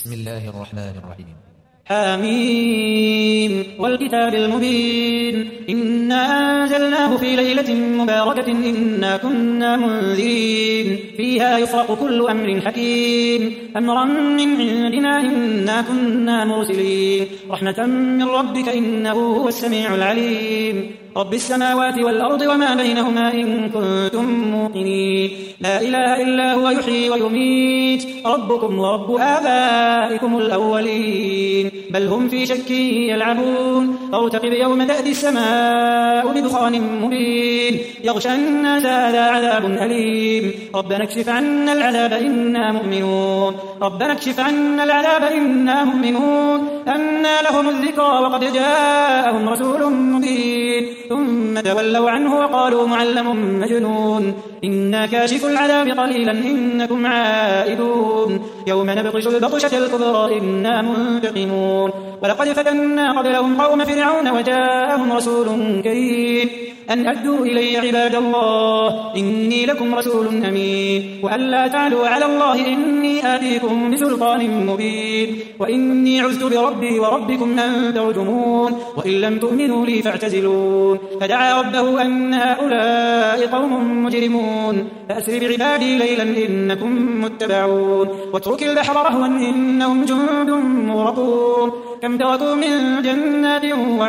بسم الله الرحمن الرحيم. حميم والكتاب المبين إنا أنزلناه في ليلة مباركة إنا كنا منذرين فيها يفرق كل أمر حكيم أمرا من عندنا إنا كنا مرسلين رحمة من ربك إنه هو السميع العليم رب السماوات والأرض وما بينهما إن كنتم موقنين لا إله إلا هو يحيي ويميت ربكم ورب آبائكم الأولين بل هم في شك يلعبون فارتقب يوم تأتي السماء بدخان مبين يغشى الناس هذا عذاب أليم ربنا اكشف عنا العذاب إنا مؤمنون ربنا اكشف عنا العذاب إنا مؤمنون أنى لهم الذكرى وقد جاءهم رسول مبين ثم تولوا عنه وقالوا معلم مجنون إنا كاشف العذاب قليلا إنكم عائدون يوم نبطش البطشة الكبرى إنا منتقمون ولقد فتنا قبلهم قوم فرعون وجاءهم رسول كريم أن أدوا إلي عباد الله إني لكم رسول أمين وأن لا تعلوا على الله إني آتيكم بسلطان مبين وإني عذت بربي وربكم أن ترجمون وإن لم تؤمنوا لي فاعتزلون فدعا ربه أن هؤلاء قوم مجرمون فأسر بعبادي ليلا إنكم متبعون واترك البحر رهوا إنهم جند مغرقون كم تركوا من جنات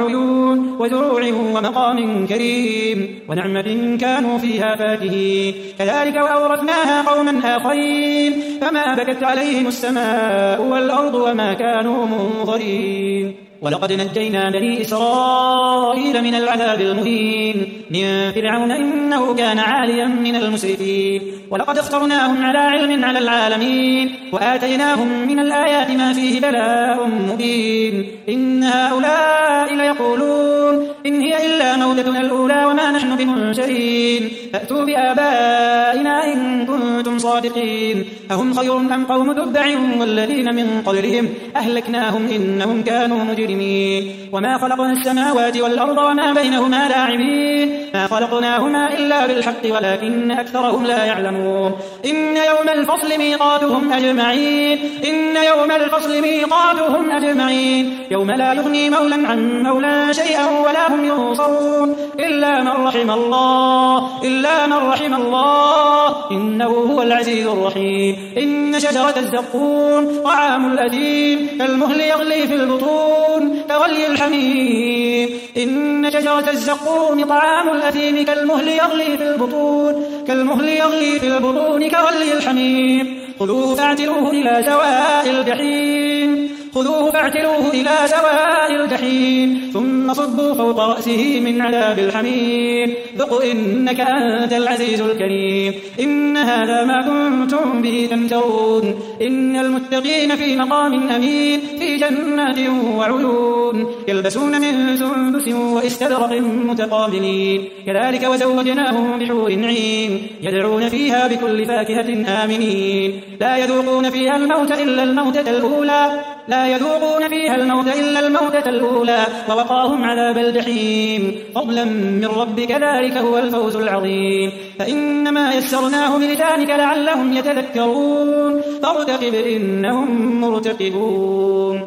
وعيون وزروع ومقام كريم ونعمة كانوا فيها فاكهين كذلك وأورثناها قوما آخرين فما بكت عليهم السماء والأرض وما كانوا منظرين ولقد نجينا بني إسرائيل من العذاب المهين من فرعون إنه كان عاليا من المسرفين ولقد اخترناهم على علم على العالمين وآتيناهم من الآيات ما فيه بلاء مبين إن هؤلاء ليقولون إن هي إلا موتتنا الأولى وما نحن بمنشرين فأتوا بآبائنا إن كنتم صادقين أهم خير أم قوم تبع والذين من قبلهم أهلكناهم إنهم كانوا مجرمين وما خلقنا السماوات والأرض وما بينهما لاعبين ما خلقناهما إلا بالحق ولكن أكثرهم لا يعلمون إن يوم الفصل ميقاتهم أجمعين إن يوم الفصل ميقاتهم أجمعين يوم لا يغني مولا عن مولا شيئا ولا هم ينصرون إلا من رحم الله إنه هو العزيز الرحيم إن شجرة الزقوم طعام الأثيم كالمهل يغلي في البطون كغلي الحميم إن شجرة الزقوم طعام الأثيم كالمهل يغلي في البطون كغلي الحميم خذوه فاعتلوه إلى سواء الجحيم ثم صبوا فوق رأسه من عذاب الحميم ذق إنك أنت العزيز الكريم إن هذا ما كنتم به تمترون إن المتقين في مقام أمين في جنات وعيون يلبسون من سندس واستبرق متقابلين كذلك وزوجناهم بحور عين يدعون فيها بكل فاكهة آمنين لا يذوقون فيها الموت إلا الموتة الأولى ووقاهم عذاب الجحيم فضلا من ربك ذلك هو الفوز العظيم فإنما يسرناه بلسانك لعلهم يتذكرون فارتقب إنهم مرتقبون